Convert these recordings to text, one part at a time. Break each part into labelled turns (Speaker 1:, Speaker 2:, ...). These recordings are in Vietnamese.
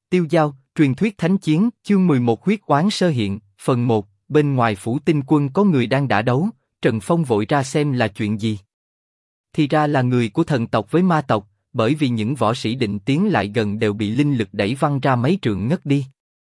Speaker 1: Tiêu Dao, truyền thuyết thánh chiến, chương 11 huyết oán sơ hiện, phần 1, bên ngoài phủ tinh quân có người đang đả đấu, Trần Phong vội ra xem là chuyện gì. Thì ra là người của thần tộc với ma tộc, bởi vì những võ sĩ định tiến lại gần đều bị linh lực đẩy văng ra mấy trượng ngất đi.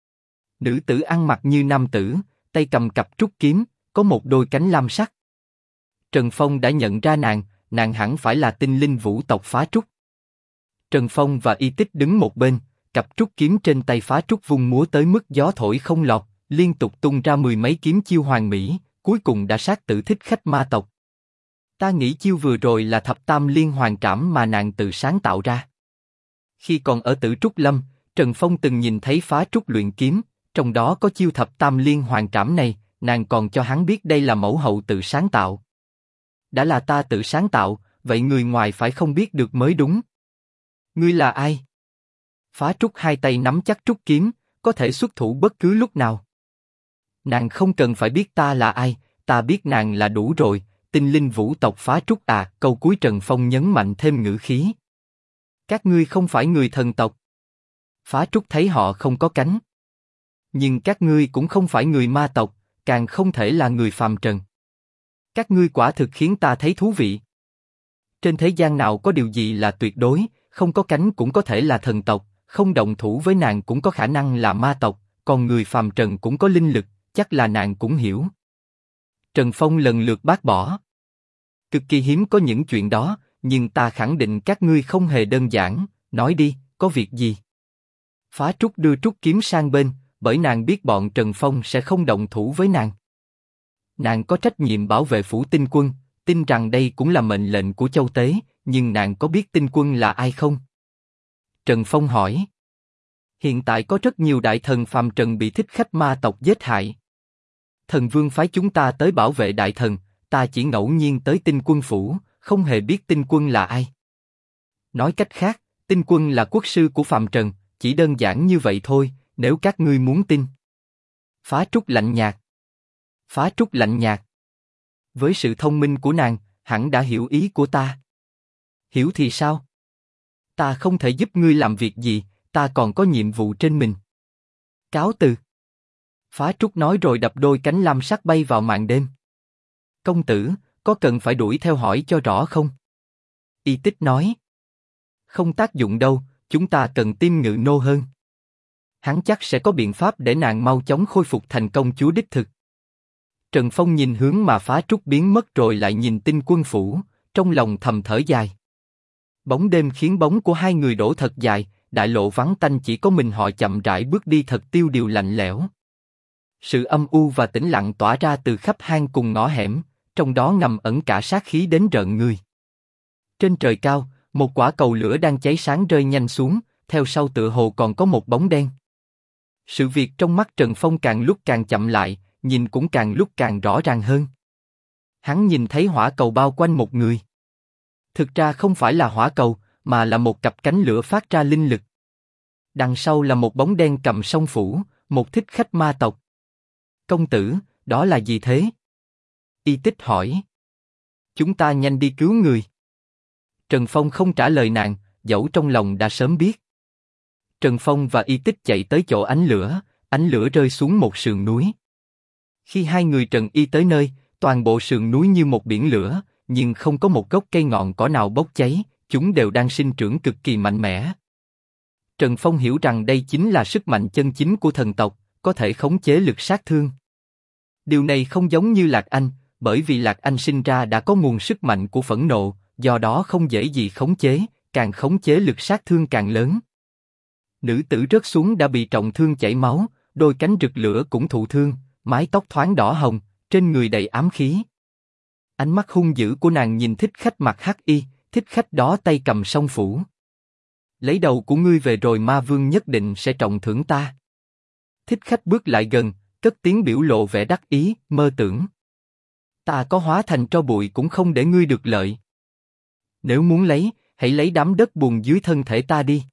Speaker 1: Nữ tử ăn mặc như nam tử, tay cầm cặp trúc kiếm, có một đôi cánh lam sắc. Trần Phong đã nhận ra nàng hẳn phải là tinh linh vũ tộc Phá Trúc. Trần Phong và Y Tích đứng một bên, cặp trúc kiếm trên tay Phá Trúc vung múa tới mức gió thổi không lọt, liên tục tung ra mười mấy kiếm chiêu hoàn mỹ, cuối cùng đã sát tử thích khách ma tộc. Ta nghĩ chiêu vừa rồi là thập tam liên hoàn trảm mà nàng tự sáng tạo ra. Khi còn ở Tử Trúc Lâm, Trần Phong từng nhìn thấy Phá Trúc luyện kiếm, trong đó có chiêu thập tam liên hoàn trảm này, nàng còn cho hắn biết đây là mẫu hậu tự sáng tạo. Đã là ta tự sáng tạo, vậy người ngoài phải không biết được mới đúng. Ngươi là ai? Phá Trúc hai tay nắm chắc trúc kiếm, có thể xuất thủ bất cứ lúc nào. Nàng không cần phải biết ta là ai, ta biết nàng là đủ rồi. Tinh linh vũ tộc Phá Trúc à, câu cuối Trần Phong nhấn mạnh thêm ngữ khí. Các ngươi không phải người thần tộc. Phá Trúc thấy họ không có cánh. Nhưng các ngươi cũng không phải người ma tộc, càng không thể là người phàm trần. Các ngươi quả thực khiến ta thấy thú vị. Trên thế gian nào có điều gì là tuyệt đối, không có cánh cũng có thể là thần tộc, không động thủ với nàng cũng có khả năng là ma tộc, còn người phàm trần cũng có linh lực, chắc là nàng cũng hiểu. Trần Phong lần lượt bác bỏ. Cực kỳ hiếm có những chuyện đó, nhưng ta khẳng định các ngươi không hề đơn giản, nói đi, có việc gì? Phá Trúc đưa trúc kiếm sang bên, bởi nàng biết bọn Trần Phong sẽ không động thủ với nàng. Nàng có trách nhiệm bảo vệ phủ tinh quân, tin rằng đây cũng là mệnh lệnh của Châu Tế, nhưng nàng có biết tinh quân là ai không? Trần Phong hỏi. Hiện tại có rất nhiều đại thần phàm trần bị thích khách ma tộc giết hại. Thần Vương phái chúng ta tới bảo vệ đại thần, ta chỉ ngẫu nhiên tới tinh quân phủ, không hề biết tinh quân là ai. Nói cách khác, tinh quân là quốc sư của phàm trần, chỉ đơn giản như vậy thôi, nếu các ngươi muốn tin. Phá Trúc lạnh nhạt. Phá Trúc lạnh nhạt. Với sự thông minh của nàng, hẳn đã hiểu ý của ta. Hiểu thì sao? Ta không thể giúp ngươi làm việc gì, ta còn có nhiệm vụ trên mình. Cáo từ. Phá Trúc nói rồi đập đôi cánh lam sắc bay vào màn đêm. Công tử, có cần phải đuổi theo hỏi cho rõ không? Y Tích nói. Không tác dụng đâu, chúng ta cần Tiêm Ngự Nô hơn. Hắn chắc sẽ có biện pháp để nàng mau chóng khôi phục thành công chúa đích thực. Trần Phong nhìn hướng mà Phá Trúc biến mất rồi lại nhìn tinh quân phủ, trong lòng thầm thở dài. Bóng đêm khiến bóng của hai người đổ thật dài, đại lộ vắng tanh chỉ có mình họ chậm rãi bước đi thật tiêu điều lạnh lẽo. Sự âm u và tĩnh lặng tỏa ra từ khắp hang cùng ngõ hẻm, trong đó ngầm ẩn cả sát khí đến rợn người. Trên trời cao, một quả cầu lửa đang cháy sáng rơi nhanh xuống, theo sau tựa hồ còn có một bóng đen. Sự việc trong mắt Trần Phong càng lúc càng chậm lại, nhìn cũng càng lúc càng rõ ràng hơn. Hắn nhìn thấy hỏa cầu bao quanh một người. Thực ra không phải là hỏa cầu, mà là một cặp cánh lửa phát ra linh lực. Đằng sau là một bóng đen cầm song phủ, một thích khách ma tộc. Công tử, đó là gì thế? Y Tích hỏi. Chúng ta nhanh đi cứu người. Trần Phong không trả lời nàng, dẫu trong lòng đã sớm biết. Trần Phong và Y Tích chạy tới chỗ ánh lửa rơi xuống một sườn núi. Khi hai người Trần Y tới nơi, toàn bộ sườn núi như một biển lửa, nhưng không có một gốc cây ngọn cỏ nào bốc cháy, chúng đều đang sinh trưởng cực kỳ mạnh mẽ. Trần Phong hiểu rằng đây chính là sức mạnh chân chính của thần tộc, có thể khống chế lực sát thương. Điều này không giống như Lạc Anh, bởi vì Lạc Anh sinh ra đã có nguồn sức mạnh của phẫn nộ, do đó không dễ gì khống chế, càng khống chế lực sát thương càng lớn. Nữ tử rớt xuống đã bị trọng thương chảy máu, đôi cánh rực lửa cũng thụ thương, mái tóc thoáng đỏ hồng, trên người đầy ám khí. Ánh mắt hung dữ của nàng nhìn thích khách mặc hắc y, thích khách đó tay cầm song phủ. Lấy đầu của ngươi về rồi ma vương nhất định sẽ trọng thưởng ta. Thích khách bước lại gần, cất tiếng biểu lộ vẻ đắc ý, mơ tưởng. Ta có hóa thành tro bụi cũng không để ngươi được lợi. Nếu muốn lấy, hãy lấy đám đất bùn dưới thân thể ta đi.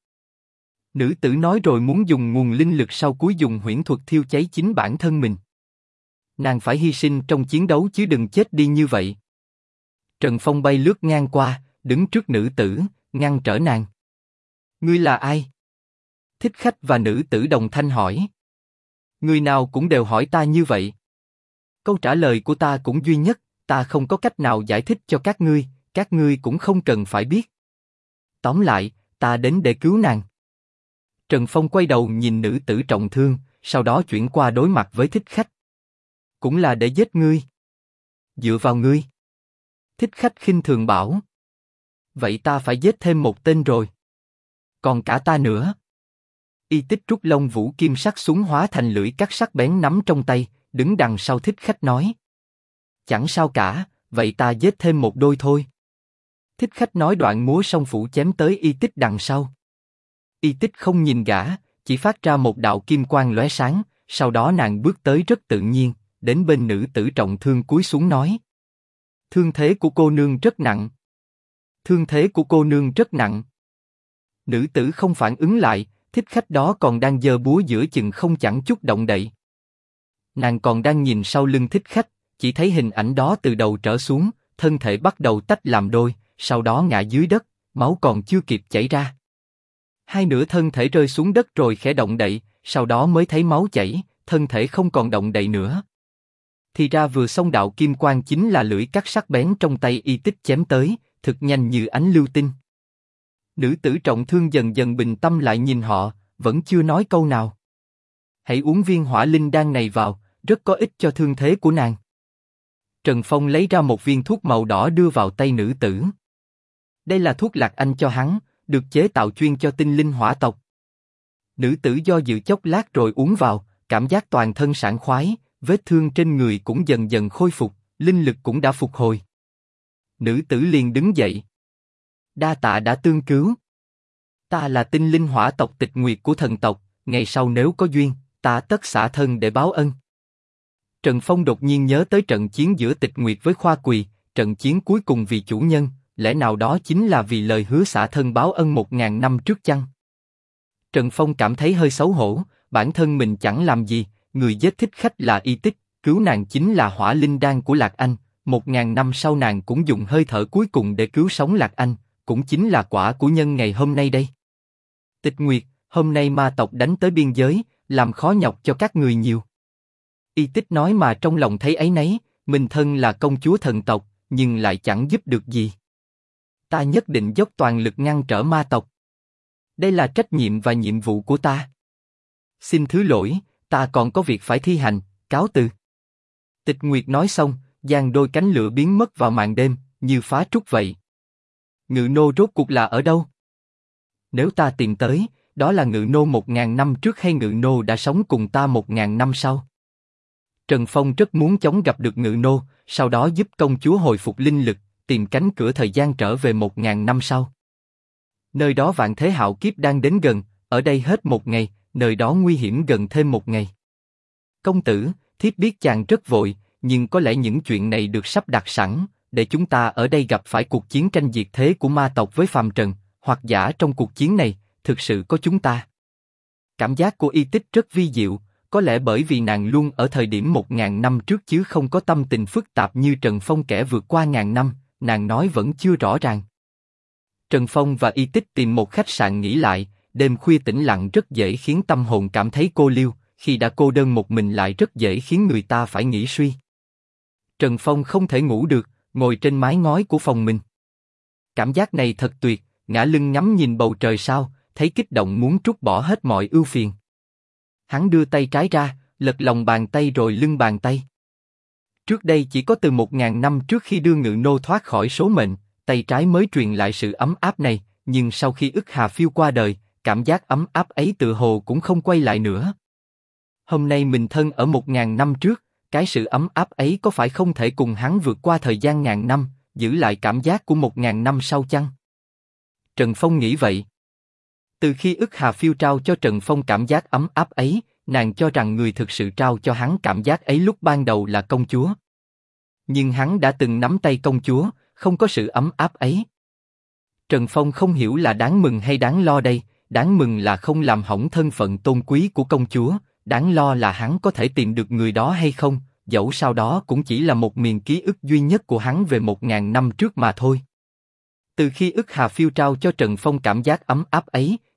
Speaker 1: Nữ tử nói rồi muốn dùng nguồn linh lực sau cuối dùng huyễn thuật thiêu cháy chính bản thân mình. Nàng phải hy sinh trong chiến đấu chứ đừng chết đi như vậy. Trần Phong bay lướt ngang qua, đứng trước nữ tử, ngăn trở nàng. Ngươi là ai? Thích khách và nữ tử đồng thanh hỏi. Người nào cũng đều hỏi ta như vậy. Câu trả lời của ta cũng duy nhất, ta không có cách nào giải thích cho các ngươi cũng không cần phải biết. Tóm lại, ta đến để cứu nàng. Trần Phong quay đầu nhìn nữ tử trọng thương, sau đó chuyển qua đối mặt với thích khách. Cũng là để giết ngươi. Dựa vào ngươi. Thích khách khinh thường bảo. Vậy ta phải giết thêm một tên rồi. Còn cả ta nữa. Y Tích rút lông vũ kim sắc súng hóa thành lưỡi cắt sắc bén nắm trong tay, đứng đằng sau thích khách nói. Chẳng sao cả, vậy ta giết thêm một đôi thôi. Thích khách nói đoạn múa song phủ chém tới Y Tích đằng sau. Y Tích không nhìn gã, chỉ phát ra một đạo kim quang lóe sáng, sau đó nàng bước tới rất tự nhiên, đến bên nữ tử trọng thương cúi xuống nói. Thương thế của cô nương rất nặng. Thương thế của cô nương rất nặng. Nữ tử không phản ứng lại, thích khách đó còn đang giơ búa giữa chừng không chẳng chút động đậy. Nàng còn đang nhìn sau lưng thích khách, chỉ thấy hình ảnh đó từ đầu trở xuống, thân thể bắt đầu tách làm đôi, sau đó ngã dưới đất, máu còn chưa kịp chảy ra. Hai nửa thân thể rơi xuống đất rồi khẽ động đậy, sau đó mới thấy máu chảy, thân thể không còn động đậy nữa. Thì ra vừa xông đạo kim quang chính là lưỡi cắt sắc bén trong tay Y Tích chém tới, thực nhanh như ánh lưu tinh. Nữ tử trọng thương dần dần bình tâm lại nhìn họ, vẫn chưa nói câu nào. Hãy uống viên hỏa linh đan này vào, rất có ích cho thương thế của nàng. Trần Phong lấy ra một viên thuốc màu đỏ đưa vào tay nữ tử. Đây là thuốc lạc anh cho hắn, được chế tạo chuyên cho tinh linh hỏa tộc. Nữ tử do dự chốc lát rồi uống vào, cảm giác toàn thân sảng khoái, vết thương trên người cũng dần dần khôi phục, linh lực cũng đã phục hồi. Nữ tử liền đứng dậy. Đa tạ đã tương cứu. Ta là tinh linh hỏa tộc Tịch Nguyệt của thần tộc, ngày sau nếu có duyên, ta tất xả thân để báo ân. Trần Phong đột nhiên nhớ tới trận chiến giữa Tịch Nguyệt với Khoa Quỳ, trận chiến cuối cùng vì chủ nhân, lẽ nào đó chính là vì lời hứa xả thân báo ân 1000 năm trước chăng? Trần Phong cảm thấy hơi xấu hổ, bản thân mình chẳng làm gì, người giết thích khách là Y Tích, cứu nàng chính là hỏa linh đan của Lạc Anh, 1000 năm sau nàng cũng dùng hơi thở cuối cùng để cứu sống Lạc Anh, cũng chính là quả của nhân ngày hôm nay đây. Tịch Nguyệt, hôm nay ma tộc đánh tới biên giới, làm khó nhọc cho các người nhiều. Y Tích nói mà trong lòng thấy áy náy, mình thân là công chúa thần tộc, nhưng lại chẳng giúp được gì. Ta nhất định dốc toàn lực ngăn trở ma tộc. Đây là trách nhiệm và nhiệm vụ của ta. Xin thứ lỗi, ta còn có việc phải thi hành, cáo từ. Tịch Nguyệt nói xong, giang đôi cánh lửa biến mất vào màn đêm, như phá trúc vậy. Ngự nô rốt cuộc là ở đâu? Nếu ta tìm tới, đó là ngự nô 1000 năm trước hay ngự nô đã sống cùng ta 1000 năm sau? Trần Phong rất muốn chóng gặp được ngự nô, sau đó giúp công chúa hồi phục linh lực, tìm cánh cửa thời gian trở về 1000 năm sau. Nơi đó vạn thế hạo kiếp đang đến gần, ở đây hết một ngày, nơi đó nguy hiểm gần thêm một ngày. Công tử, thiếp biết chàng rất vội, nhưng có lẽ những chuyện này được sắp đặt sẵn, để chúng ta ở đây gặp phải cuộc chiến tranh diệt thế của ma tộc với phàm trần, hoặc giả trong cuộc chiến này, thực sự có chúng ta. Cảm giác của Y Tích rất vi diệu, có lẽ bởi vì nàng luôn ở thời điểm 1000 năm trước chứ không có tâm tình phức tạp như Trần Phong kẻ vượt qua ngàn năm, nàng nói vẫn chưa rõ ràng. Trần Phong và Y Tích tìm một khách sạn nghỉ lại, đêm khuya tĩnh lặng rất dễ khiến tâm hồn cảm thấy cô liêu, khi đã cô đơn một mình lại rất dễ khiến người ta phải nghĩ suy. Trần Phong không thể ngủ được, ngồi trên mái ngói của phòng mình. Cảm giác này thật tuyệt, ngả lưng ngắm nhìn bầu trời sao, thấy kích động muốn trút bỏ hết mọi ưu phiền. Hắn đưa tay trái ra, lật lòng bàn tay rồi lưng bàn tay. Trước đây chỉ có từ 1000 năm trước khi đưa ngự nô thoát khỏi số mệnh, tay trái mới truyền lại sự ấm áp này, nhưng sau khi ức Hà Phiêu qua đời, cảm giác ấm áp ấy tựa hồ cũng không quay lại nữa. Hôm nay mình thân ở 1000 năm trước, cái sự ấm áp ấy có phải không thể cùng hắn vượt qua thời gian ngàn năm, giữ lại cảm giác của 1000 năm sau chăng? Trần Phong nghĩ vậy. Từ khi ức Hà Phiêu trao cho Trần Phong cảm giác ấm áp ấy, nàng cho rằng người thực sự trao cho hắn cảm giác ấy lúc ban đầu là công chúa. Nhưng hắn đã từng nắm tay công chúa, không có sự ấm áp ấy. Trần Phong không hiểu là đáng mừng hay đáng lo đây, đáng mừng là không làm hỏng thân phận tôn quý của công chúa, đáng lo là hắn có thể tìm được người đó hay không, dẫu sau đó cũng chỉ là một miền ký ức duy nhất của hắn về 1000 năm trước mà thôi. Từ khi ức Hà Phiêu trao cho Trần Phong cảm giác ấm áp ấy,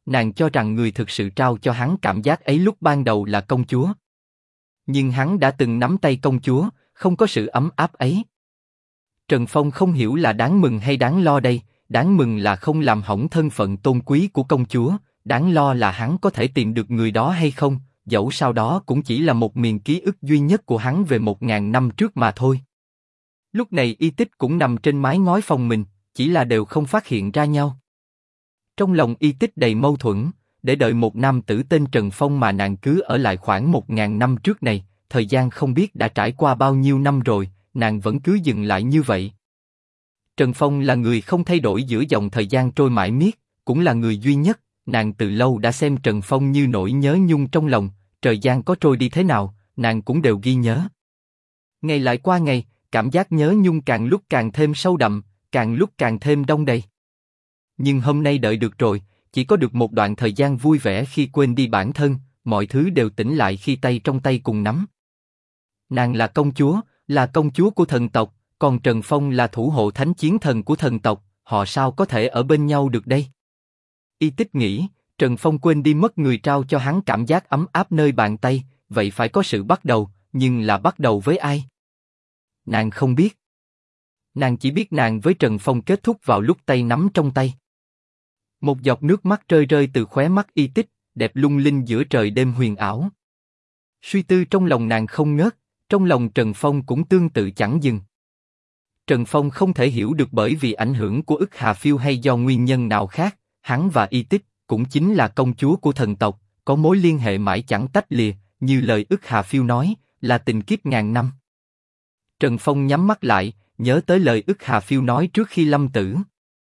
Speaker 1: nàng cho rằng người thực sự trao cho hắn cảm giác ấy lúc ban đầu là công chúa. Nhưng hắn đã từng nắm tay công chúa, không có sự ấm áp ấy. Trần Phong không hiểu là đáng mừng hay đáng lo đây, đáng mừng là không làm hỏng thân phận tôn quý của công chúa, đáng lo là hắn có thể tìm được người đó hay không, dẫu sau đó cũng chỉ là một miền ký ức duy nhất của hắn về 1000 năm trước mà thôi. Lúc này Y Tích cũng nằm trên mái ngói phòng mình, chỉ là đều không phát hiện ra nhau. Trong lòng Y Tích đầy mâu thuẫn, để đợi một nam tử tên Trần Phong mà nàng cứ ở lại khoảng 1000 năm trước này, thời gian không biết đã trải qua bao nhiêu năm rồi, nàng vẫn cứ dừng lại như vậy. Trần Phong là người không thay đổi giữa dòng thời gian trôi mãi miết, cũng là người duy nhất, nàng từ lâu đã xem Trần Phong như nỗi nhớ nhung trong lòng, thời gian có trôi đi thế nào, nàng cũng đều ghi nhớ. Ngày lại qua ngày, cảm giác nhớ nhung càng lúc càng thêm sâu đậm, càng lúc càng thêm đong đầy. Nhưng hôm nay đợi được rồi, chỉ có được một đoạn thời gian vui vẻ khi quên đi bản thân, mọi thứ đều tỉnh lại khi tay trong tay cùng nắm. Nàng là công chúa của thần tộc, còn Trần Phong là thủ hộ thánh chiến thần của thần tộc, họ sao có thể ở bên nhau được đây? Y Tích nghĩ, Trần Phong quên đi mất người trao cho hắn cảm giác ấm áp nơi bàn tay, vậy phải có sự bắt đầu, nhưng là bắt đầu với ai? Nàng không biết. Nàng chỉ biết nàng với Trần Phong kết thúc vào lúc tay nắm trong tay. Một giọt nước mắt rơi rơi từ khóe mắt Y Tích, đẹp lung linh giữa trời đêm huyền ảo. Suy tư trong lòng nàng không ngớt, trong lòng Trần Phong cũng tương tự chẳng dừng. Trần Phong không thể hiểu được bởi vì ảnh hưởng của Ức Hà Phiêu hay do nguyên nhân nào khác, hắn và Y Tích cũng chính là công chúa của thần tộc, có mối liên hệ mãi chẳng tách lìa, như lời Ức Hà Phiêu nói, là tình kiếp ngàn năm. Trần Phong nhắm mắt lại, nhớ tới lời Ức Hà Phiêu nói trước khi lâm tử.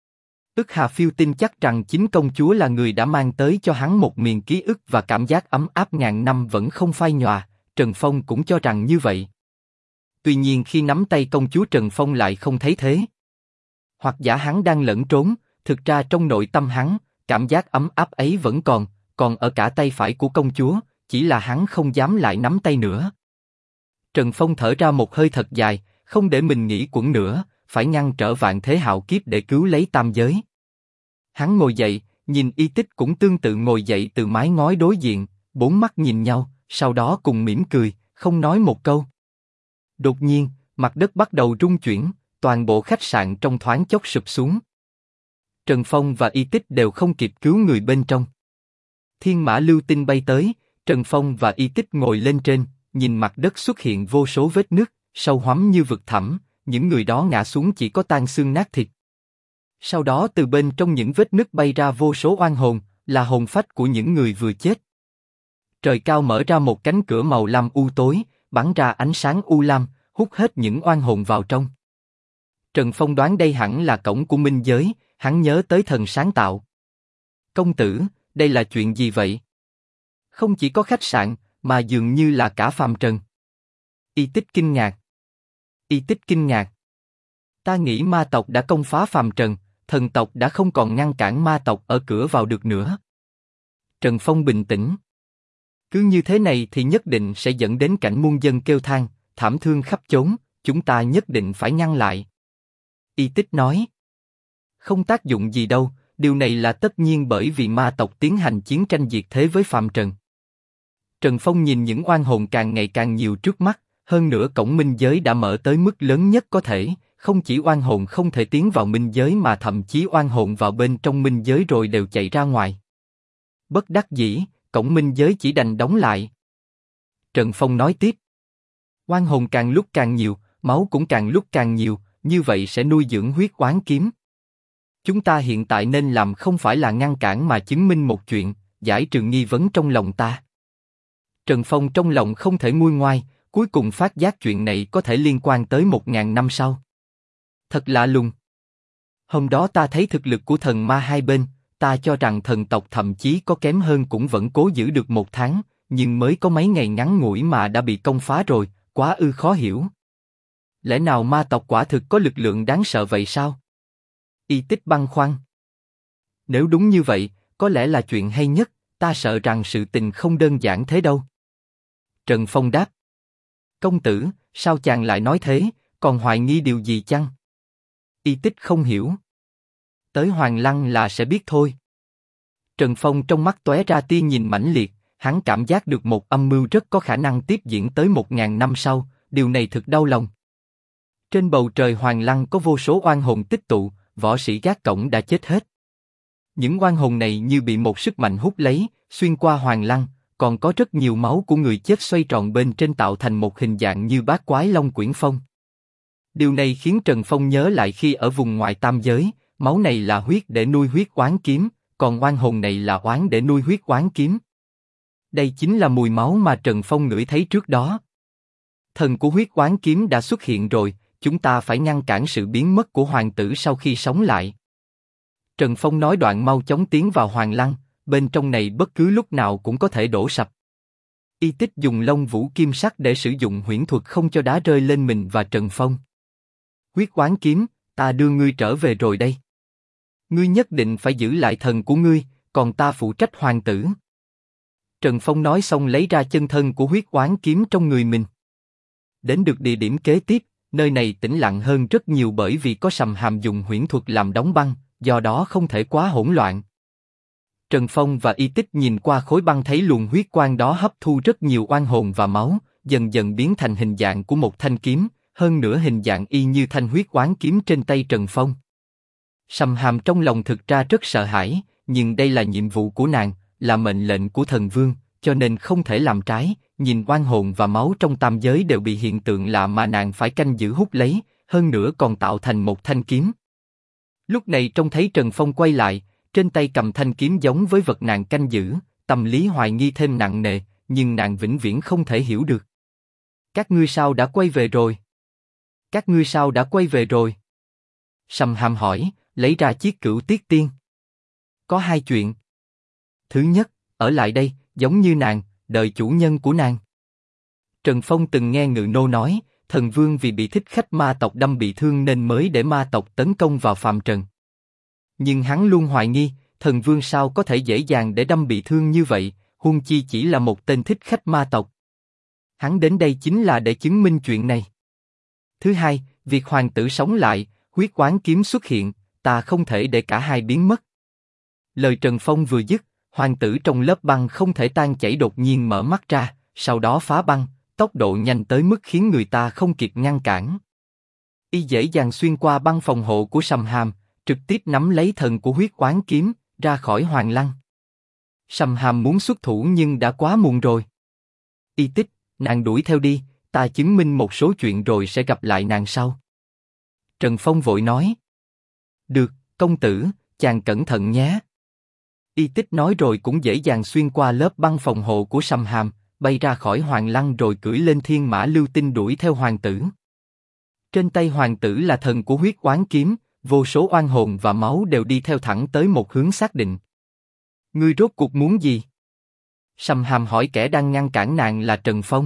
Speaker 1: Ức Hà Phiêu tin chắc rằng chính công chúa là người đã mang tới cho hắn một miền ký ức và cảm giác ấm áp ngàn năm vẫn không phai nhòa, Trần Phong cũng cho rằng như vậy. Tuy nhiên khi nắm tay công chúa Trần Phong lại không thấy thế. Hoặc giả hắn đang lẫn trốn, thực ra trong nội tâm hắn, cảm giác ấm áp ấy vẫn còn ở cả tay phải của công chúa, chỉ là hắn không dám lại nắm tay nữa. Trần Phong thở ra một hơi thật dài, không để mình nghĩ quẩn nữa, phải ngăn trở vạn thế hạo kiếp để cứu lấy tam giới. Hắn ngồi dậy, nhìn Y Tích cũng tương tự ngồi dậy từ mái ngói đối diện, bốn mắt nhìn nhau, sau đó cùng mỉm cười, không nói một câu. Đột nhiên, mặt đất bắt đầu rung chuyển, toàn bộ khách sạn trong thoáng chốc sụp xuống. Trần Phong và Y Tích đều không kịp cứu người bên trong. Thiên mã lưu tinh bay tới, Trần Phong và Y Tích ngồi lên trên, nhìn mặt đất xuất hiện vô số vết nứt, sâu hoắm như vực thẳm, những người đó ngã xuống chỉ có tan xương nát thịt. Sau đó từ bên trong những vết nứt bay ra vô số oan hồn, là hồn phách của những người vừa chết. Trời cao mở ra một cánh cửa màu lam u tối, bắn ra ánh sáng u lam, hút hết những oan hồn vào trong. Trần Phong đoán đây hẳn là cổng của minh giới, hắn nhớ tới thần sáng tạo. Công tử, đây là chuyện gì vậy? Không chỉ có khách sạn, mà dường như là cả phàm trần. Y Tích kinh ngạc. Y Tích kinh ngạc. Ta nghĩ ma tộc đã công phá phàm trần, thần tộc đã không còn ngăn cản ma tộc ở cửa vào được nữa. Trần Phong bình tĩnh. Cứ như thế này thì nhất định sẽ dẫn đến cảnh muôn dân kêu than, thảm thương khắp chốn, chúng ta nhất định phải ngăn lại. Y Tích nói. Không tác dụng gì đâu, điều này là tất nhiên bởi vì ma tộc tiến hành chiến tranh diệt thế với phàm trần. Trần Phong nhìn những oan hồn càng ngày càng nhiều trước mắt, hơn nữa cổng minh giới đã mở tới mức lớn nhất có thể, không chỉ oan hồn không thể tiến vào minh giới mà thậm chí oan hồn vào bên trong minh giới rồi đều chạy ra ngoài. Bất đắc dĩ, cổng minh giới chỉ đành đóng lại. Trần Phong nói tiếp. Oan hồn càng lúc càng nhiều, máu cũng càng lúc càng nhiều, như vậy sẽ nuôi dưỡng huyết oán kiếm. Chúng ta hiện tại nên làm không phải là ngăn cản mà chứng minh một chuyện, giải trừ nghi vấn trong lòng ta. Trần Phong trong lòng không thể nguôi ngoai, cuối cùng phát giác chuyện này có thể liên quan tới 1000 năm sau. Thật lạ lùng. Hôm đó ta thấy thực lực của thần ma hai bên, ta cho rằng thần tộc thậm chí có kém hơn cũng vẫn cố giữ được 1 tháng, nhưng mới có mấy ngày ngắn ngủi mà đã bị công phá rồi, quá ư khó hiểu. Lẽ nào ma tộc quả thực có lực lượng đáng sợ vậy sao? Y Tích băn khoăn. Nếu đúng như vậy, có lẽ là chuyện hay nhất, ta sợ rằng sự tình không đơn giản thế đâu. Trần Phong đáp. Công tử, sao chàng lại nói thế, còn hoài nghi điều gì chăng? Y Tích không hiểu. Tới Hoàng Lăng là sẽ biết thôi. Trần Phong trong mắt tóe ra tia nhìn mãnh liệt, hắn cảm giác được một âm mưu rất có khả năng tiếp diễn tới 1000 năm sau, điều này thực đau lòng. Trên bầu trời Hoàng Lăng có vô số oan hồn tích tụ, võ sĩ gác cổng đã chết hết. Những oan hồn này như bị một sức mạnh hút lấy, xuyên qua Hoàng Lăng, còn có rất nhiều máu của người chết xoay tròn bên trên tạo thành một hình dạng như bát quái long quyển phong. Điều này khiến Trần Phong nhớ lại khi ở vùng ngoại tam giới, máu này là huyết để nuôi huyết oán kiếm, còn oan hồn này là oán để nuôi huyết oán kiếm. Đây chính là mùi máu mà Trần Phong ngửi thấy trước đó. Thần của huyết oán kiếm đã xuất hiện rồi, chúng ta phải ngăn cản sự biến mất của hoàng tử sau khi sống lại. Trần Phong nói đoạn mau chóng tiến vào Hoàng Lăng, bên trong này bất cứ lúc nào cũng có thể đổ sập. Y Tích dùng Long Vũ Kim Sắc để sử dụng huyễn thuật không cho đá rơi lên mình và Trần Phong. Huyết oán kiếm, ta đưa ngươi trở về rồi đây. Ngươi nhất định phải giữ lại thần của ngươi, còn ta phụ trách hoàng tử. Trần Phong nói xong lấy ra chân thân của huyết oán kiếm trong người mình. Đến được địa điểm kế tiếp, nơi này tĩnh lặng hơn rất nhiều bởi vì có Sầm Hàm dùng huyễn thuật làm đóng băng, do đó không thể quá hỗn loạn. Trần Phong và Y Tích nhìn qua khối băng thấy luồng huyết quang đó hấp thu rất nhiều oan hồn và máu, dần dần biến thành hình dạng của một thanh kiếm, hơn nữa hình dạng y như thanh huyết oán kiếm trên tay Trần Phong. Sầm Hàm trong lòng thực ra rất sợ hãi, nhưng đây là nhiệm vụ của nàng, là mệnh lệnh của thần vương, cho nên không thể làm trái. Nhìn oan hồn và máu trong tam giới đều bị hiện tượng lạ mà nàng phải canh giữ hút lấy, hơn nữa còn tạo thành một thanh kiếm. Lúc này trông thấy Trần Phong quay lại, trên tay cầm thanh kiếm giống với vật nàng canh giữ, tâm lý hoài nghi thêm nặng nề, nhưng nàng vĩnh viễn không thể hiểu được. Các ngươi sao đã quay về rồi? Các ngươi sao đã quay về rồi? Sầm Hàm hỏi, lấy ra chiếc Cửu Tiết Tiên. Có hai chuyện. Thứ nhất, ở lại đây, giống như nàng, đợi chủ nhân của nàng. Trần Phong từng nghe Ngự Nô nói, thần vương vì bị thích khách ma tộc đâm bị thương nên mới để ma tộc tấn công vào phàm trần. Nhưng hắn luôn hoài nghi, thần vương sao có thể dễ dàng để đâm bị thương như vậy, huống chi chỉ là một tên thích khách ma tộc. Hắn đến đây chính là để chứng minh chuyện này. Thứ hai, việc hoàng tử sống lại, huyết oán kiếm xuất hiện, ta không thể để cả hai biến mất. Lời Trần Phong vừa dứt, hoàng tử trong lớp băng không thể tan chảy đột nhiên mở mắt ra, sau đó phá băng, tốc độ nhanh tới mức khiến người ta không kịp ngăn cản. Y dễ dàng xuyên qua băng phòng hộ của Sầm Hàm, trực tiếp nắm lấy thần của huyết oán kiếm, ra khỏi Hoàng Lăng. Sầm Hàm muốn xuất thủ nhưng đã quá muộn rồi. Y Tích, nàng đuổi theo đi, ta chứng minh một số chuyện rồi sẽ gặp lại nàng sau. Trần Phong vội nói. Được, công tử, chàng cẩn thận nhé. Y Tích nói rồi cũng dễ dàng xuyên qua lớp băng phòng hộ của Sầm Hàm, bay ra khỏi Hoàng Lăng rồi cưỡi lên thiên mã lưu tinh đuổi theo hoàng tử. Trên tay hoàng tử là thần của huyết oán kiếm, vô số oan hồn và máu đều đi theo thẳng tới một hướng xác định. Ngươi rốt cuộc muốn gì? Sầm Hàm hỏi kẻ đang ngăn cản nàng là Trần Phong.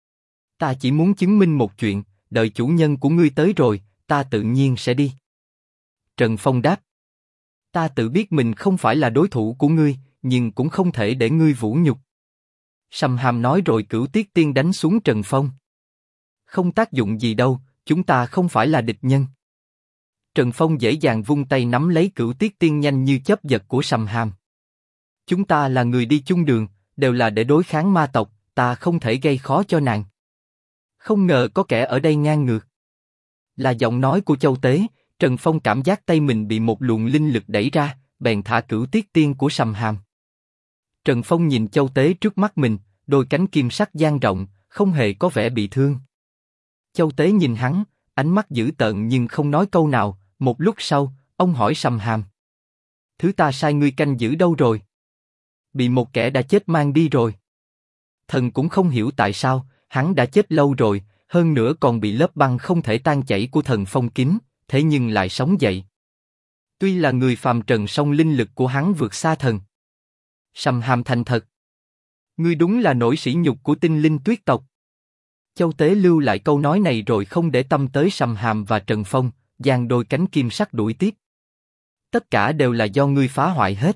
Speaker 1: Ta chỉ muốn chứng minh một chuyện, đợi chủ nhân của ngươi tới rồi, ta tự nhiên sẽ đi. Trần Phong đáp. Ta tự biết mình không phải là đối thủ của ngươi, nhưng cũng không thể để ngươi vũ nhục. Sầm Hàm nói rồi Cửu Tiết Tiên đánh xuống Trần Phong. Không tác dụng gì đâu, chúng ta không phải là địch nhân. Trần Phong dễ dàng vung tay nắm lấy Cửu Tiết Tiên nhanh như chớp giật của Sầm Hàm. Chúng ta là người đi chung đường, đều là để đối kháng ma tộc, ta không thể gây khó cho nàng. Không ngờ có kẻ ở đây ngang ngược. Là giọng nói của Châu Tế. Trần Phong cảm giác tay mình bị một luồng linh lực đẩy ra, bèn thả Cửu Tiết Tiên của Sầm Hàm. Trần Phong nhìn Châu Tế trước mắt mình, đôi cánh kim sắc dang rộng, không hề có vẻ bị thương. Châu Tế nhìn hắn, ánh mắt dữ tợn nhưng không nói câu nào. Một lúc sau, ông hỏi Sầm Hàm: Thứ ta sai ngươi canh giữ đâu rồi? Bị một kẻ đã chết mang đi rồi. Thần cũng không hiểu tại sao, hắn đã chết lâu rồi, hơn nữa còn bị lớp băng không thể tan chảy của thần phong kín, thế nhưng lại sống dậy. Tuy là người phàm trần song linh lực của hắn vượt xa thần. Sầm Hàm thành thật. Ngươi đúng là nỗi sỉ nhục của tinh linh tuyết tộc. Châu Tế lưu lại câu nói này rồi không để tâm tới Sầm Hàm và Trần Phong, giang đôi cánh kim sắc đuổi tiếp. Tất cả đều là do ngươi phá hoại hết.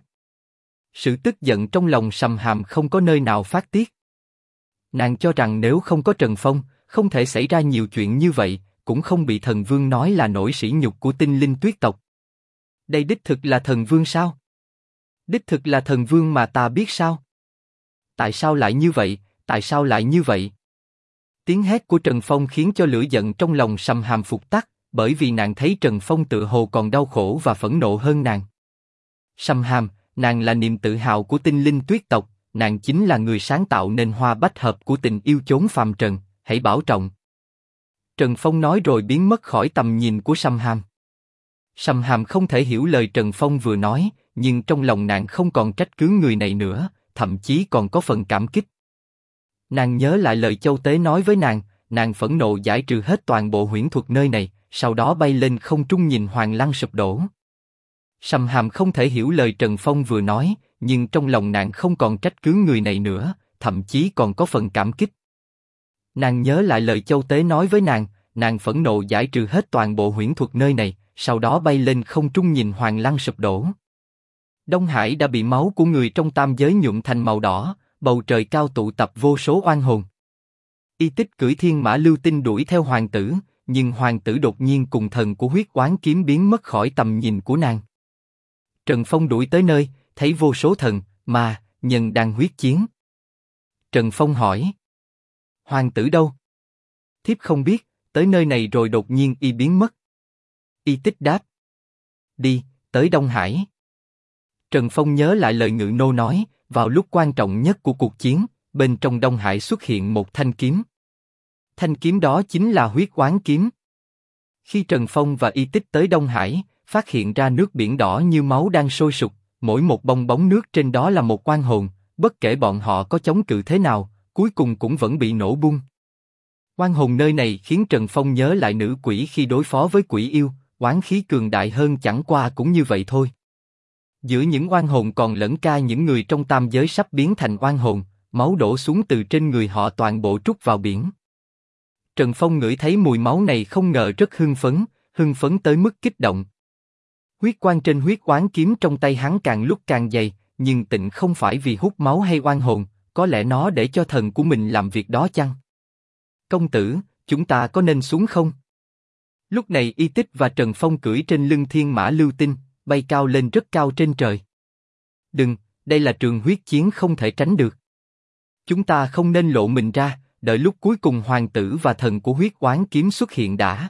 Speaker 1: Sự tức giận trong lòng Sầm Hàm không có nơi nào phát tiết. Nàng cho rằng nếu không có Trần Phong, không thể xảy ra nhiều chuyện như vậy, cũng không bị thần vương nói là nỗi sỉ nhục của tinh linh tuyết tộc. Đây đích thực là thần vương sao? Đích thực là thần vương mà ta biết sao? Tại sao lại như vậy, tại sao lại như vậy? Tiếng hét của Trần Phong khiến cho lửa giận trong lòng Sầm Hàm phục tắt, bởi vì nàng thấy Trần Phong tựa hồ còn đau khổ và phẫn nộ hơn nàng. Sầm Hàm, nàng là niềm tự hào của tinh linh tuyết tộc, nàng chính là người sáng tạo nên hoa bách hợp của tình yêu chốn phàm trần, hãy bảo trọng. Trần Phong nói rồi biến mất khỏi tầm nhìn của Sầm Hàm. Sầm Hàm không thể hiểu lời Trần Phong vừa nói, nhưng trong lòng nàng không còn trách cứ người này nữa, thậm chí còn có phần cảm kích. Nàng nhớ lại lời Châu Tế nói với nàng phẫn nộ giải trừ hết toàn bộ huyễn thuật nơi này, sau đó bay lên không trung nhìn Hoàng Lăng sụp đổ. Sầm Hàm không thể hiểu lời Trần Phong vừa nói, nhưng trong lòng nàng không còn trách cứ người này nữa, thậm chí còn có phần cảm kích. Nàng nhớ lại lời Châu Tế nói với nàng phẫn nộ giải trừ hết toàn bộ huyễn thuật nơi này, sau đó bay lên không trung nhìn Hoàng Lăng sụp đổ. Đông Hải đã bị máu của người trong tam giới nhuộm thành màu đỏ, bầu trời cao tụ tập vô số oan hồn. Y Tích cưỡi thiên mã lưu tinh đuổi theo hoàng tử, nhưng hoàng tử đột nhiên cùng thần của huyết oán kiếm biến mất khỏi tầm nhìn của nàng. Trần Phong đuổi tới nơi, thấy vô số thần, ma, nhân đang huyết chiến. Trần Phong hỏi: Hoàng tử đâu? Thiếp không biết, tới nơi này rồi đột nhiên y biến mất. Y Tích đáp: Đi, tới Đông Hải. Trần Phong nhớ lại lời Ngự Nô nói, vào lúc quan trọng nhất của cuộc chiến, bên trong Đông Hải xuất hiện một thanh kiếm. Thanh kiếm đó chính là huyết oán kiếm. Khi Trần Phong và Y Tích tới Đông Hải, phát hiện ra nước biển đỏ như máu đang sôi sục, mỗi một bong bóng nước trên đó là một oan hồn, bất kể bọn họ có chống cự thế nào, cuối cùng cũng vẫn bị nổ bung. Oan hồn nơi này khiến Trần Phong nhớ lại nữ quỷ khi đối phó với quỷ yêu, oán khí cường đại hơn chẳng qua cũng như vậy thôi. Giữa những oan hồn còn lẫn ca những người trong tam giới sắp biến thành oan hồn, máu đổ xuống từ trên người họ toàn bộ trút vào biển. Trần Phong ngửi thấy mùi máu này không ngờ rất hưng phấn tới mức kích động. Huyết quang trên huyết oán kiếm trong tay hắn càng lúc càng dày, nhưng tịnh không phải vì hút máu hay oan hồn, có lẽ nó để cho thần của mình làm việc đó chăng? Công tử, chúng ta có nên xuống không? Lúc này Y Tích và Trần Phong cưỡi trên lưng thiên mã lưu tinh, bay cao lên rất cao trên trời. Đừng, đây là trường huyết chiến không thể tránh được. Chúng ta không nên lộ mình ra, đợi lúc cuối cùng hoàng tử và thần của huyết oán kiếm xuất hiện đã.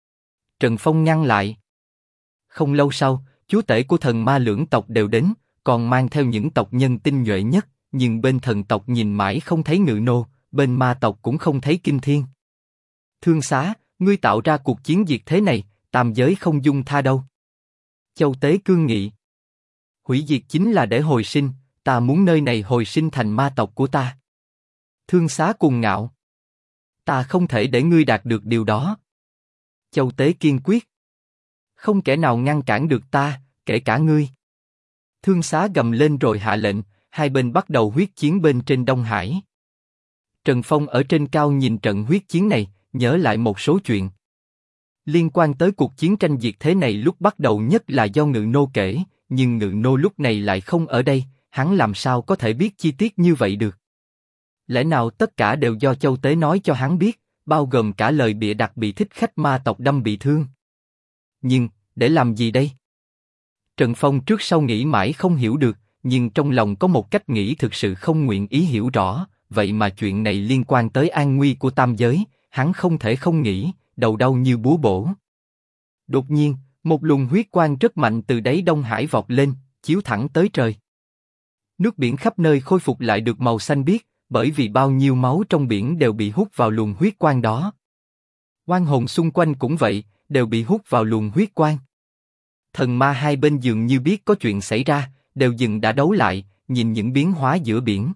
Speaker 1: Trần Phong ngăn lại. Không lâu sau, chúa tể của thần ma lưỡng tộc đều đến, còn mang theo những tộc nhân tinh nhuệ nhất, nhưng bên thần tộc nhìn mãi không thấy Ngự Nô, bên ma tộc cũng không thấy Kinh Thiên. Thương Xá, ngươi tạo ra cuộc chiến diệt thế này, tam giới không dung tha đâu. Châu Tế cương nghị. Hủy diệt chính là để hồi sinh, ta muốn nơi này hồi sinh thành ma tộc của ta. Thương Xá cuồng ngạo. Ta không thể để ngươi đạt được điều đó. Châu Tế kiên quyết. Không kẻ nào ngăn cản được ta, kể cả ngươi. Thương Xá gầm lên rồi hạ lệnh, hai bên bắt đầu huyết chiến bên trên Đông Hải. Trần Phong ở trên cao nhìn trận huyết chiến này, nhớ lại một số chuyện. Liên quan tới cuộc chiến tranh diệt thế này lúc bắt đầu nhất là do Ngự Nô kể, nhưng Ngự Nô lúc này lại không ở đây, hắn làm sao có thể biết chi tiết như vậy được? Lẽ nào tất cả đều do Châu Tế nói cho hắn biết, bao gồm cả lời bịa đặt bị thích khách ma tộc đâm bị thương? Nhưng, để làm gì đây? Trần Phong trước sau nghĩ mãi không hiểu được, nhưng trong lòng có một cách nghĩ thực sự không nguyện ý hiểu rõ, vậy mà chuyện này liên quan tới an nguy của tam giới, hắn không thể không nghĩ, đầu đau như búa bổ. Đột nhiên, một luồng huyết quang rất mạnh từ đáy Đông Hải vọt lên, chiếu thẳng tới trời. Nước biển khắp nơi khôi phục lại được màu xanh biếc, bởi vì bao nhiêu máu trong biển đều bị hút vào luồng huyết quang đó. Oan hồn xung quanh cũng vậy, đều bị hút vào luồng huyết quang. Thần ma hai bên dường như biết có chuyện xảy ra, đều dừng đã đấu lại, nhìn những biến hóa giữa biển.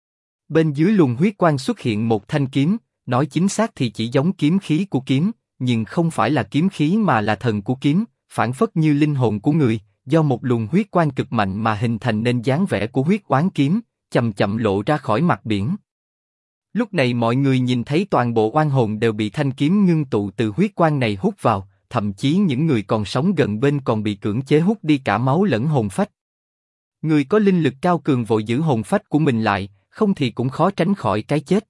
Speaker 1: Bên dưới luồng huyết quang xuất hiện một thanh kiếm, nói chính xác thì chỉ giống kiếm khí của kiếm, nhưng không phải là kiếm khí mà là thần của kiếm, phản phất như linh hồn của người, do một luồng huyết quang cực mạnh mà hình thành nên dáng vẻ của huyết oán kiếm, chậm chậm lộ ra khỏi mặt biển. Lúc này mọi người nhìn thấy toàn bộ oan hồn đều bị thanh kiếm ngưng tụ từ huyết quang này hút vào, thậm chí những người còn sống gần bên còn bị cưỡng chế hút đi cả máu lẫn hồn phách. Người có linh lực cao cường vội giữ hồn phách của mình lại, không thì cũng khó tránh khỏi cái chết.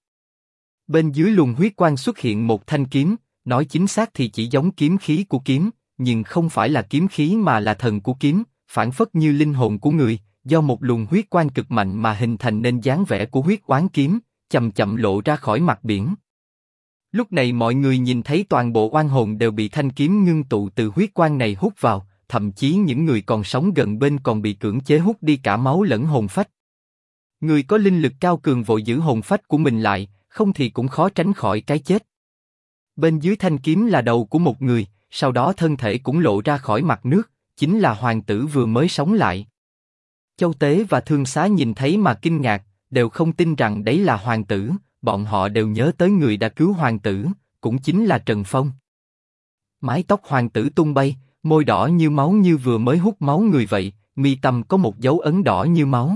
Speaker 1: Bên dưới luồng huyết quang xuất hiện một thanh kiếm, nói chính xác thì chỉ giống kiếm khí của kiếm, nhưng không phải là kiếm khí mà là thần của kiếm, phản phất như linh hồn của người, do một luồng huyết quang cực mạnh mà hình thành nên dáng vẻ của huyết oán kiếm, chậm chậm lộ ra khỏi mặt biển. Lúc này mọi người nhìn thấy toàn bộ oan hồn đều bị thanh kiếm ngưng tụ từ huyết quang này hút vào, thậm chí những người còn sống gần bên còn bị cưỡng chế hút đi cả máu lẫn hồn phách. Người có linh lực cao cường vội giữ hồn phách của mình lại, không thì cũng khó tránh khỏi cái chết. Bên dưới thanh kiếm là đầu của một người, sau đó thân thể cũng lộ ra khỏi mặt nước, chính là hoàng tử vừa mới sống lại. Châu Tế và Thương Xá nhìn thấy mà kinh ngạc, đều không tin rằng đấy là hoàng tử, bọn họ đều nhớ tới người đã cứu hoàng tử, cũng chính là Trần Phong. Mái tóc hoàng tử tung bay, môi đỏ như máu như vừa mới hút máu người vậy, mi tâm có một dấu ấn đỏ như máu.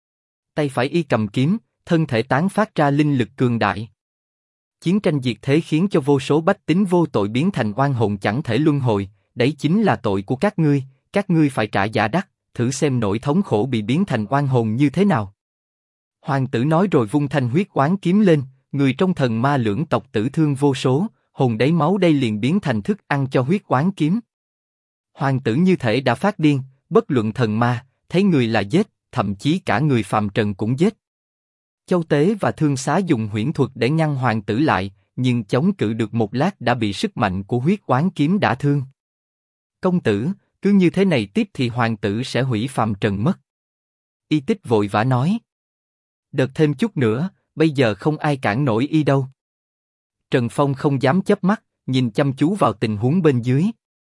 Speaker 1: Tay phải y cầm kiếm, thân thể tán phát ra linh lực cường đại. Chiến tranh diệt thế khiến cho vô số bách tính vô tội biến thành oan hồn chẳng thể luân hồi, đấy chính là tội của các ngươi phải trả giá đắt, thử xem nỗi thống khổ bị biến thành oan hồn như thế nào. Hoàng tử nói rồi vung thanh huyết oán kiếm lên, người trong thần ma lưỡng tộc tử thương vô số, hồn đáy máu đây liền biến thành thức ăn cho huyết oán kiếm. Hoàng tử như thể đã phát điên, bất luận thần ma, thấy người là giết, thậm chí cả người phàm trần cũng giết. Châu Tế và Thương Xá dùng huyễn thuật để ngăn hoàng tử lại, nhưng chống cự được một lát đã bị sức mạnh của huyết oán kiếm đả thương. Công tử, cứ như thế này tiếp thì hoàng tử sẽ hủy phàm trần mất. Y Tích vội vã nói. Đợt thêm chút nữa, bây giờ không ai cản nổi y đâu. Trần Phong không dám chớp mắt, nhìn chăm chú vào tình huống bên dưới.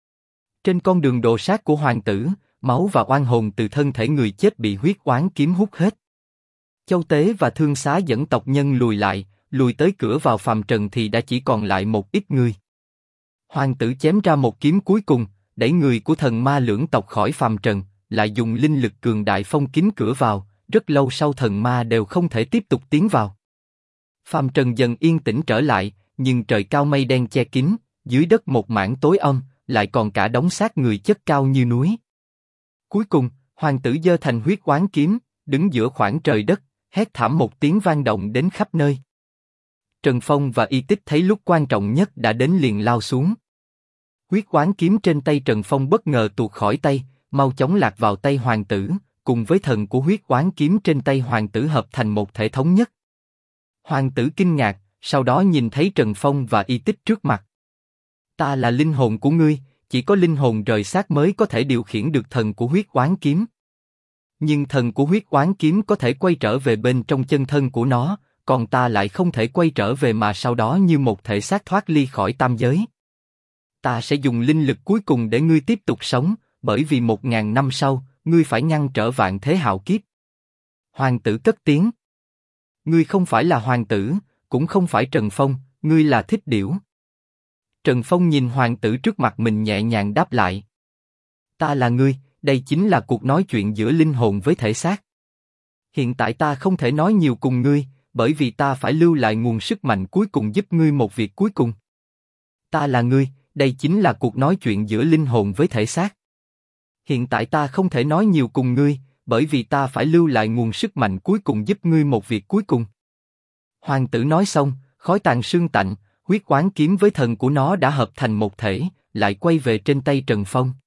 Speaker 1: Trên con đường đồ sát của hoàng tử, máu và oan hồn từ thân thể người chết bị huyết oán kiếm hút hết. Châu Tế và Thương Xá dẫn tộc nhân lùi lại, lùi tới cửa vào phàm trần thì đã chỉ còn lại một ít người. Hoàng tử chém ra một kiếm cuối cùng, đẩy người của thần ma lưỡng tộc khỏi phàm trần, lại dùng linh lực cường đại phong kín cửa vào, rất lâu sau thần ma đều không thể tiếp tục tiến vào. Phàm trần dần yên tĩnh trở lại, nhưng trời cao mây đen che kín, dưới đất một mảng tối âm, lại còn cả đống xác người chất cao như núi. Cuối cùng, hoàng tử giơ thành huyết oán kiếm, đứng giữa khoảng trời đất, hét thảm một tiếng vang động đến khắp nơi. Trần Phong và Y Tích thấy lúc quan trọng nhất đã đến liền lao xuống. Huyết oán kiếm trên tay Trần Phong bất ngờ tuột khỏi tay, mau chóng lạc vào tay hoàng tử, cùng với thần của huyết oán kiếm trên tay hoàng tử hợp thành một thể thống nhất. Hoàng tử kinh ngạc, sau đó nhìn thấy Trần Phong và Y Tích trước mặt. Ta là linh hồn của ngươi, chỉ có linh hồn rời xác mới có thể điều khiển được thần của huyết oán kiếm. Nhưng thần của huyết oán kiếm có thể quay trở về bên trong chân thân của nó, còn ta lại không thể quay trở về mà sau đó như một thể xác thoát ly khỏi tam giới. Ta sẽ dùng linh lực cuối cùng để ngươi tiếp tục sống, bởi vì 1000 năm sau, ngươi phải ngăn trở vạn thế hạo kiếp. Hoàng tử cất tiếng. Ngươi không phải là hoàng tử, cũng không phải Trần Phong, ngươi là Thích Điểu. Trần Phong nhìn hoàng tử trước mặt mình nhẹ nhàng đáp lại. Ta là ngươi, đây chính là cuộc nói chuyện giữa linh hồn với thể xác. Hiện tại ta không thể nói nhiều cùng ngươi, bởi vì ta phải lưu lại nguồn sức mạnh cuối cùng giúp ngươi một việc cuối cùng. Ta là ngươi, đây chính là cuộc nói chuyện giữa linh hồn với thể xác. Hiện tại ta không thể nói nhiều cùng ngươi, bởi vì ta phải lưu lại nguồn sức mạnh cuối cùng giúp ngươi một việc cuối cùng. Hoàng tử nói xong, khói tàn sương tạnh, huyết oán kiếm với thần của nó đã hợp thành một thể, lại quay về trên tay Trần Phong.